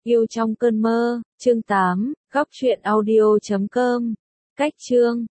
Yêu trong cơn mơ, chương 8, góc truyện audio.com. Cách chương